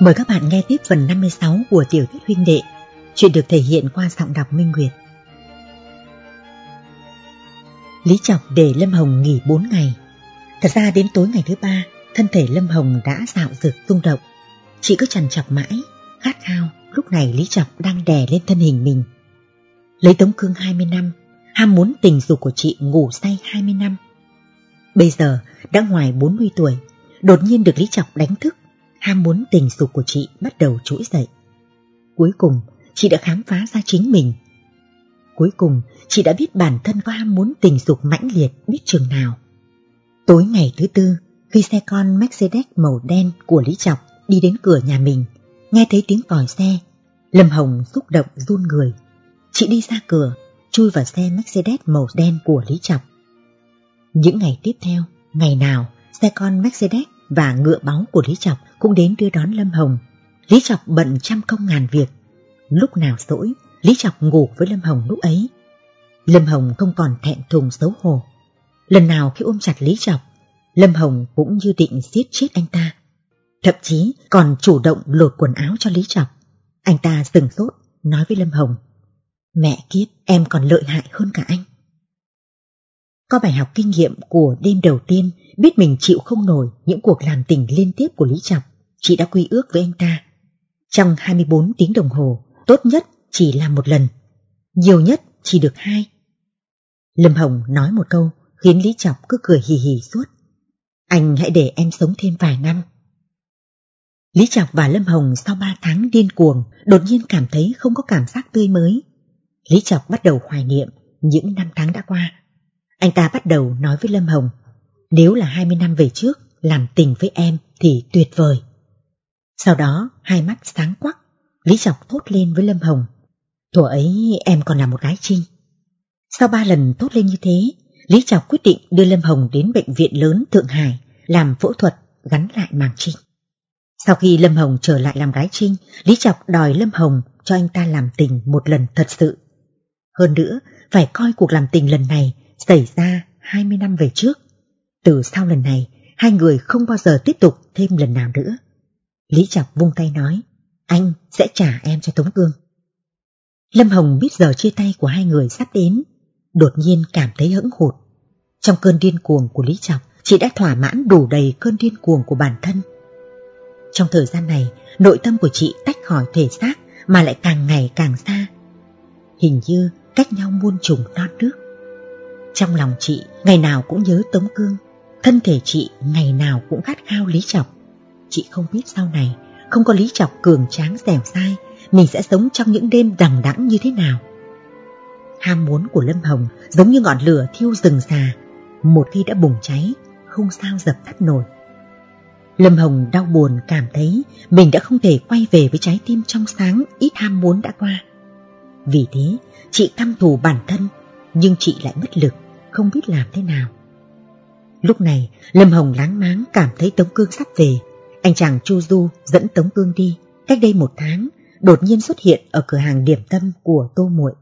Mời các bạn nghe tiếp phần 56 của tiểu thuyết huynh đệ. Chuyện được thể hiện qua giọng đọc Minh Nguyệt. Lý Chọc để Lâm Hồng nghỉ 4 ngày. Thật ra đến tối ngày thứ 3, thân thể Lâm Hồng đã dạo dực rung động. Chị cứ trằn trọc mãi, khát khao. Lúc này Lý Chọc đang đè lên thân hình mình. Lấy tống cương 20 năm, ham muốn tình dục của chị ngủ say 20 năm. Bây giờ đã ngoài 40 tuổi, đột nhiên được Lý Chọc đánh thức, ham muốn tình dục của chị bắt đầu trỗi dậy. Cuối cùng, chị đã khám phá ra chính mình. Cuối cùng, chị đã biết bản thân có ham muốn tình dục mãnh liệt biết chừng nào. Tối ngày thứ 4, khi xe con Mercedes màu đen của Lý Chọc đi đến cửa nhà mình, nghe thấy tiếng còi xe, Lâm Hồng xúc động run người. Chị đi ra cửa, chui vào xe Mercedes màu đen của Lý Chọc. Những ngày tiếp theo, ngày nào xe con Mercedes và ngựa báu của Lý Chọc cũng đến đưa đón Lâm Hồng. Lý Chọc bận trăm công ngàn việc. Lúc nào rỗi, Lý Chọc ngủ với Lâm Hồng lúc ấy. Lâm Hồng không còn thẹn thùng xấu hổ. Lần nào khi ôm chặt Lý Chọc, Lâm Hồng cũng như định giết chết anh ta. Thậm chí còn chủ động lột quần áo cho Lý Chọc. Anh ta sửng sốt, nói với Lâm Hồng: "Mẹ kiếp, em còn lợi hại hơn cả anh." Có bài học kinh nghiệm của đêm đầu tiên, biết mình chịu không nổi những cuộc làm tình liên tiếp của Lý Chọc, chị đã quy ước với anh ta. Trong 24 tiếng đồng hồ, tốt nhất chỉ làm một lần, nhiều nhất chỉ được 2. Lâm Hồng nói một câu khiến Lý Chọc cứ cười hì hì suốt: "Anh hãy để em sống thêm vài năm." Lý Chọc và Lâm Hồng sau 3 tháng điên cuồng đột nhiên cảm thấy không có cảm giác tươi mới. Lý Chọc bắt đầu hoài niệm những năm tháng đã qua. Anh ta bắt đầu nói với Lâm Hồng: "Nếu là 20 năm về trước làm tình với em thì tuyệt vời." Sau đó hai mắt sáng quắc, Lý Chọc thốt lên với Lâm Hồng: "Thuở ấy em còn là một gái trinh." Sau 3 lần thốt lên như thế, Lý Chọc quyết định đưa Lâm Hồng đến bệnh viện lớn Thượng Hải làm phẫu thuật gắn lại màng trinh. Sau khi Lâm Hồng trở lại làm gái trinh, Lý Chọc đòi Lâm Hồng cho anh ta làm tình một lần thật sự. Hơn nữa, phải coi cuộc làm tình lần này xảy ra 20 năm về trước. Từ sau lần này, hai người không bao giờ tiếp tục thêm lần nào nữa. Lý Chọc vung tay nói: "Anh sẽ trả em cho Tống Cương." Lâm Hồng biết giờ chia tay của hai người sắp đến, đột nhiên cảm thấy hững hụt. Trong cơn điên cuồng của Lý Chọc, chị đã thỏa mãn đủ đầy cơn điên cuồng của bản thân. Trong thời gian này, nội tâm của chị tách khỏi thể xác mà lại càng ngày càng xa. Hình như cách nhau muôn trùng non nước. Trong lòng chị ngày nào cũng nhớ Tống Cương, thân thể chị ngày nào cũng khát khao Lý Chọc. Chị không biết sau này, không có Lý Chọc cường tráng dẻo dai, mình sẽ sống trong những đêm đằng đẵng như thế nào. Ham muốn của Lâm Hồng giống như ngọn lửa thiêu rừng già, một khi đã bùng cháy, không sao dập tắt nổi. Lâm Hồng đau buồn cảm thấy mình đã không thể quay về với trái tim trong sáng ít ham muốn đã qua. Vì thế, chị căm thù bản thân, nhưng chị lại bất lực, không biết làm thế nào. Lúc này, Lâm Hồng láng máng cảm thấy Tống Cương sắp về. Anh chàng Chu Du dẫn Tống Cương đi, cách đây 1 tháng, đột nhiên xuất hiện ở cửa hàng điểm tâm của Tô Muội.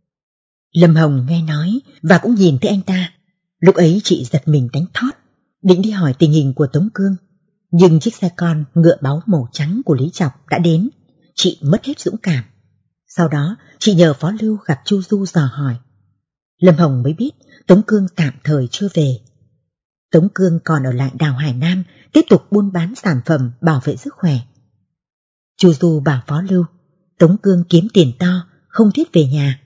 Lâm Hồng nghe nói và cũng nhìn thấy anh ta. Lúc ấy chị giật mình đánh thót, định đi hỏi tình hình của Tống Cương. Nhưng chiếc xe con ngựa báu màu trắng của Lý Chọc đã đến, chị mất hết dũng cảm. Sau đó, chị nhờ Phó Lưu gặp Chu Du dò hỏi. Lâm Hồng mới biết Tống Cương tạm thời chưa về. Tống Cương còn ở lại đảo Hải Nam, tiếp tục buôn bán sản phẩm bảo vệ sức khỏe. Chu Du bảo Phó Lưu, Tống Cương kiếm tiền to, không thiết về nhà.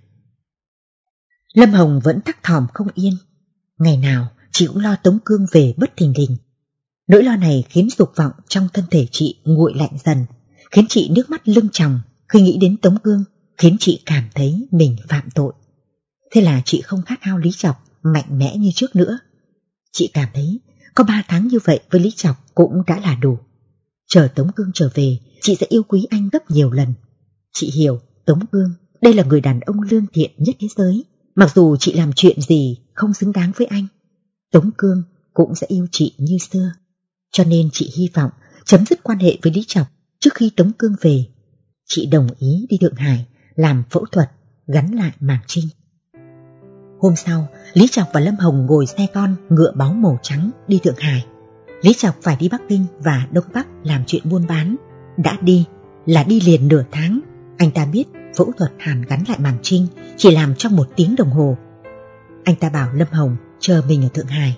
Lâm Hồng vẫn thắc thỏm không yên. Ngày nào chị cũng lo Tống Cương về bất thình lình. Nỗi lo này khiến dục vọng trong thân thể chị nguội lạnh dần, khiến chị nước mắt lưng tròng khi nghĩ đến Tống Cương, khiến chị cảm thấy mình phạm tội. Thế là chị không khát khao Lý Chọc mạnh mẽ như trước nữa. Chị cảm thấy có 3 tháng như vậy với Lý Chọc cũng đã là đủ. Chờ Tống Cương trở về, chị sẽ yêu quý anh gấp nhiều lần. Chị hiểu Tống Cương, đây là người đàn ông lương thiện nhất thế giới. Mặc dù chị làm chuyện gì không xứng đáng với anh, Tống Cương cũng sẽ yêu chị như xưa. Cho nên chị hy vọng chấm dứt quan hệ với Lý Chọc trước khi Tống Cương về. Chị đồng ý đi Thượng Hải làm phẫu thuật gắn lại màng trinh. Hôm sau, Lý Chọc và Lâm Hồng ngồi xe con ngựa báu màu trắng đi Thượng Hải. Lý Chọc phải đi Bắc Kinh và Đông Bắc làm chuyện buôn bán, Đã đi là đi liền nửa tháng. Anh ta biết phẫu thuật hàn gắn lại màng trinh chỉ làm trong 1 tiếng đồng hồ. Anh ta bảo Lâm Hồng chờ mình ở Thượng Hải.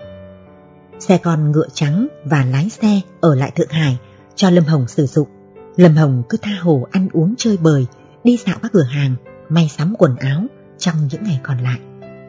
Xe con ngựa trắng và lái xe ở lại Thượng Hải cho Lâm Hồng sử dụng. Lâm Hồng cứ tha hồ ăn uống chơi bời, đi dạo các cửa hàng, may sắm quần áo trong những ngày còn lại.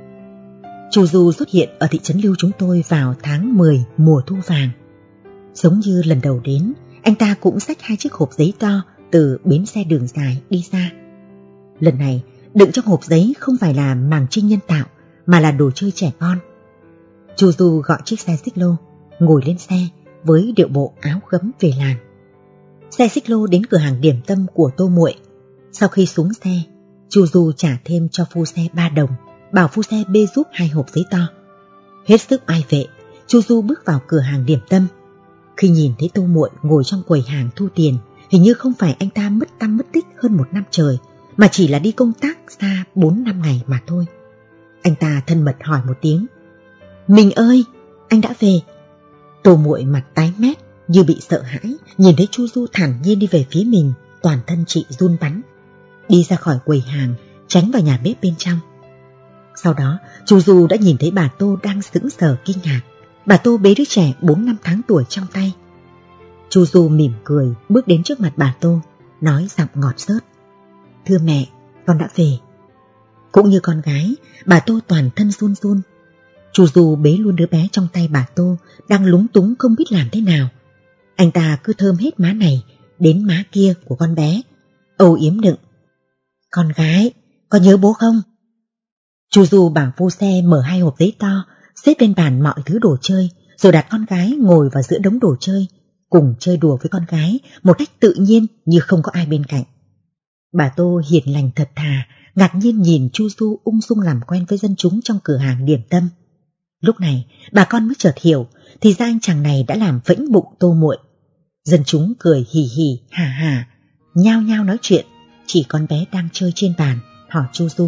Chu Du xuất hiện ở thị trấn Lưu chúng tôi vào tháng 10 mùa thu vàng. Giống như lần đầu đến, anh ta cũng xách 2 chiếc hộp giấy to từ bến xe đường dài đi ra. Lần này, đựng trong hộp giấy không phải là màng trinh nhân tạo, mà là đồ chơi trẻ con. Chu Du gọi chiếc xe xích lô, ngồi lên xe với điệu bộ áo gấm về làng. Xe xích lô đến cửa hàng điểm tâm của Tô Muội. Sau khi xuống xe, Chu Du trả thêm cho phu xe 3 đồng, bảo phu xe bê giúp 2 hộp giấy to. Hết sức oai vệ, Chu Du bước vào cửa hàng điểm tâm. Khi nhìn thấy Tô Muội ngồi trong quầy hàng thu tiền, hình như không phải anh ta mất tăm mất tích hơn 1 năm trời, mà chỉ là đi công tác xa 4-5 ngày mà thôi. Anh ta thân mật hỏi một tiếng: "Mình ơi, anh đã về?" Tô Muội mặt tái mét như bị sợ hãi, nhìn thấy Chu Du thản nhiên đi về phía mình, toàn thân chị run bắn. Đi ra khỏi quầy hàng, tránh vào nhà bếp bên trong. Sau đó, Chu Du đã nhìn thấy bà Tô đang sững sờ kinh ngạc. Bà Tô bế đứa trẻ 4-5 tháng tuổi trong tay. Chu Du mỉm cười bước đến trước mặt bà Tô, nói giọng ngọt xớt: "Thưa mẹ, con đã về." Cũng như con gái, bà Tô toàn thân run run. Chu Du bế luôn đứa bé trong tay bà Tô, đang lúng túng không biết làm thế nào. Anh ta cứ thơm hết má này đến má kia của con bé, âu yếm nựng: "Con gái, con nhớ bố không?" Chu Du bảo phu xe mở 2 hộp giấy to, xếp lên bàn mọi thứ đồ chơi, rồi đặt con gái ngồi vào giữa đống đồ chơi, cùng chơi đùa với con gái một cách tự nhiên như không có ai bên cạnh. Bà Tô hiền lành thật thà, ngạc nhiên nhìn Chu Du ung dung làm quen với dân chúng trong cửa hàng điểm tâm. Lúc này, bà con mới chợt hiểu, thì ra anh chàng này đã làm vẫy bụng Tô Muội. Dân chúng cười hì hì, hà hà, nhao nhao nói chuyện, chỉ con bé đang chơi trên bàn, hỏi Chu Du: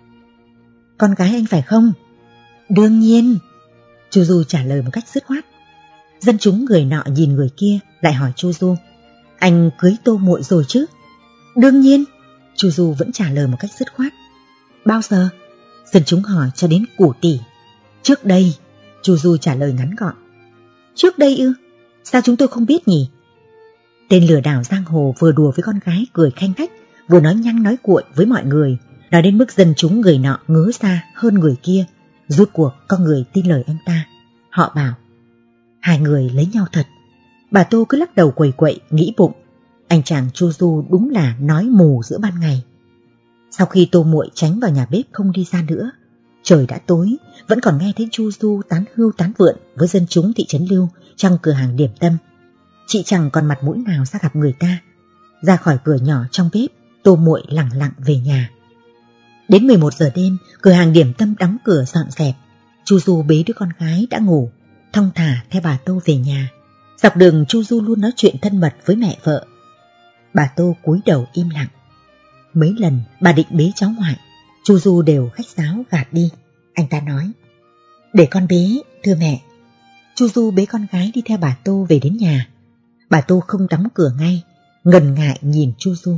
"Con gái anh phải không?" "Đương nhiên," Chu Du trả lời một cách dứt khoát. Dân chúng người nọ nhìn người kia, lại hỏi Chu Du: "Anh cưới Tô Muội rồi chứ?" "Đương nhiên," Chu Du vẫn trả lời một cách dứt khoát. "Bao giờ?" Dân chúng hỏi cho đến củ tỉ. "Trước đây," Chu Du trả lời ngắn gọn. "Trước đây ư? Sao chúng tôi không biết nhỉ?" Tên lừa đảo giang hồ vừa đùa với con gái cười khanh khách, vừa nói nhăng nói cuội với mọi người, nói đến mức dân chúng người nọ ngớ ra hơn người kia. Rút cuộc có người tin lời anh ta. Họ bảo: "Hai người lấy nhau thật." Bà Tô cứ lắc đầu quẩy quậy, nghĩ bụng: anh chàng Chu Du đúng là nói mù giữa ban ngày. Sau khi Tô Muội tránh vào nhà bếp không đi ra nữa, trời đã tối, vẫn còn nghe thấy Chu Du tán hưu tán vượn với dân chúng thị trấn Lưu trong cửa hàng điểm tâm. Chị chẳng còn mặt mũi nào ra gặp người ta. Ra khỏi cửa nhỏ trong bếp, Tô Muội lẳng lặng về nhà. Đến 11 giờ đêm, cửa hàng điểm tâm đóng cửa dọn dẹp. Chu Du bế đứa con gái đã ngủ, thong thả theo bà Tô về nhà. Dọc đường Chu Du luôn nói chuyện thân mật với mẹ vợ. Bà Tô cúi đầu im lặng. Mấy lần bà định bế cháu ngoại, Chu Du đều khách sáo gạt đi. Anh ta nói: "Để con bế, thưa mẹ." Chu Du bế con gái đi theo bà Tô về đến nhà. Bà Tô không đóng cửa ngay, ngần ngại nhìn Chu Du.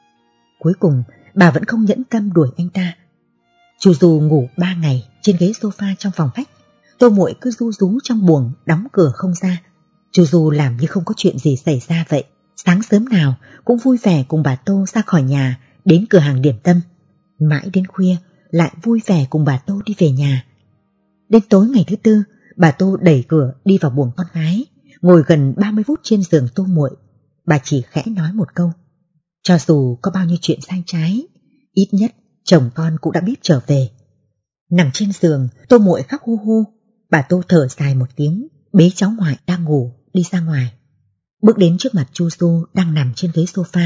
Cuối cùng bà vẫn không nhẫn tâm đuổi anh ta. Chu Du ngủ 3 ngày trên ghế sofa trong phòng khách. Tô Muội cứ ru rú trong buồng, đóng cửa không ra. Chu Du làm như không có chuyện gì xảy ra vậy. Sáng sớm nào cũng vui vẻ cùng bà Tô ra khỏi nhà đến cửa hàng điểm tâm. Mãi đến khuya lại vui vẻ cùng bà Tô đi về nhà. Đến tối ngày thứ tư, bà Tô đẩy cửa đi vào buồng con gái, ngồi gần 30 phút trên giường Tô Muội. Bà chỉ khẽ nói một câu: cho dù có bao nhiêu chuyện sai trái, ít nhất chồng con cũng đã biết trở về. Nằm trên giường, Tô Muội khóc hu hu. Bà Tô thở dài một tiếng, bế cháu ngoại đang ngủ đi ra ngoài. Bước đến trước mặt Chu Du đang nằm trên ghế sofa.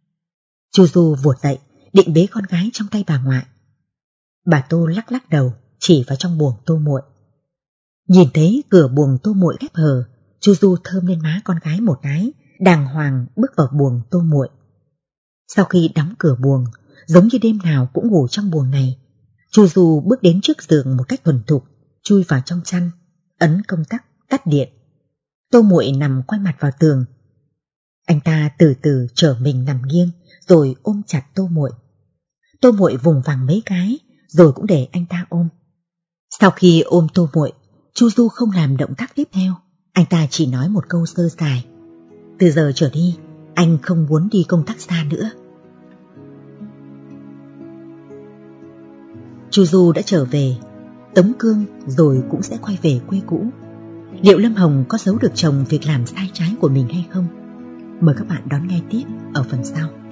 Chu Du vụt dậy, định bế con gái trong tay bà ngoại. Bà Tô lắc lắc đầu, chỉ vào trong buồng Tô Muội. Nhìn thấy cửa buồng Tô Muội khép hờ, Chu Du thơm lên má con gái một cái, đàng hoàng bước vào buồng Tô Muội. Sau khi đóng cửa buồng, giống như đêm nào cũng ngủ trong buồng này, Chu Du bước đến trước giường một cách thuần thục, chui vào trong chăn, ấn công tắc tắt điện. Tô Muội nằm quay mặt vào tường. Anh ta từ từ trở mình nằm nghiêng rồi ôm chặt Tô Muội. Tô Muội vùng vằng mấy cái rồi cũng để anh ta ôm. Sau khi ôm Tô Muội, Chu Du không làm động tác tiếp theo. Anh ta chỉ nói một câu sơ sài: từ giờ trở đi, anh không muốn đi công tác xa nữa. Chu Du đã trở về, Tống Cương rồi cũng sẽ quay về quê cũ. Liệu Lâm Hồng có giấu được chồng việc làm sai trái của mình hay không? Mời các bạn đón nghe tiếp ở phần sau.